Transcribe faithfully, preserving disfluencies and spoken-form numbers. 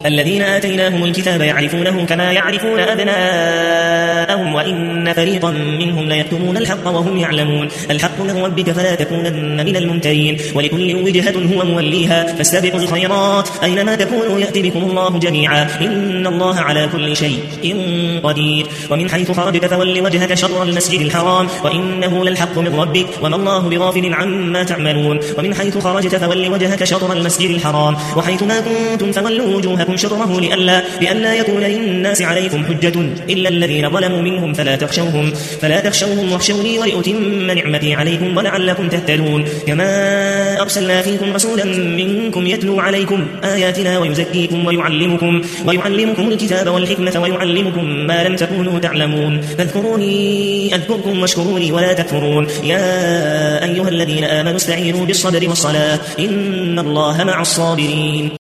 الذين آتيناهم الكتاب يعرفونه كما يعرفون أبناءهم وإن فريقا منهم ليكتمون الحق وهم يعلمون الحق من ربك فلا تكونن من الممترين ولكل وجهة هو موليها فاستبقوا الخيرات أينما تكونوا يأتي بكم الله جميعا إن الله على كل شيء قدير ومن حيث خرجت فول وجهك شر المسجد الحرام وإنه للحق من ربك وما الله بغافل عما تعملون ومن حيث خرجت فول وجهك شر المسجد الحرام وحيث ما كنتم فولوا وجوهكم شطره لئلا لئلا يكون للناس عليكم حجة إلا الذين ظلموا منهم فلا تخشوهم فلا تخشوهم واخشوني ولأتم نعمتي عليكم ولعلكم تهتدون كما أرسلنا فيكم رسولا منكم يتلو عليكم آياتنا ويزكيكم ويعلمكم ويعلمكم الكتاب والحكمة ويعلمكم ما لم تكونوا تعلمون فاذكروني أذكركم واشكروني ولا تكفرون يا أيها الذين آمنوا استعينوا بالصبر والصلاة إن الله مع الصابرين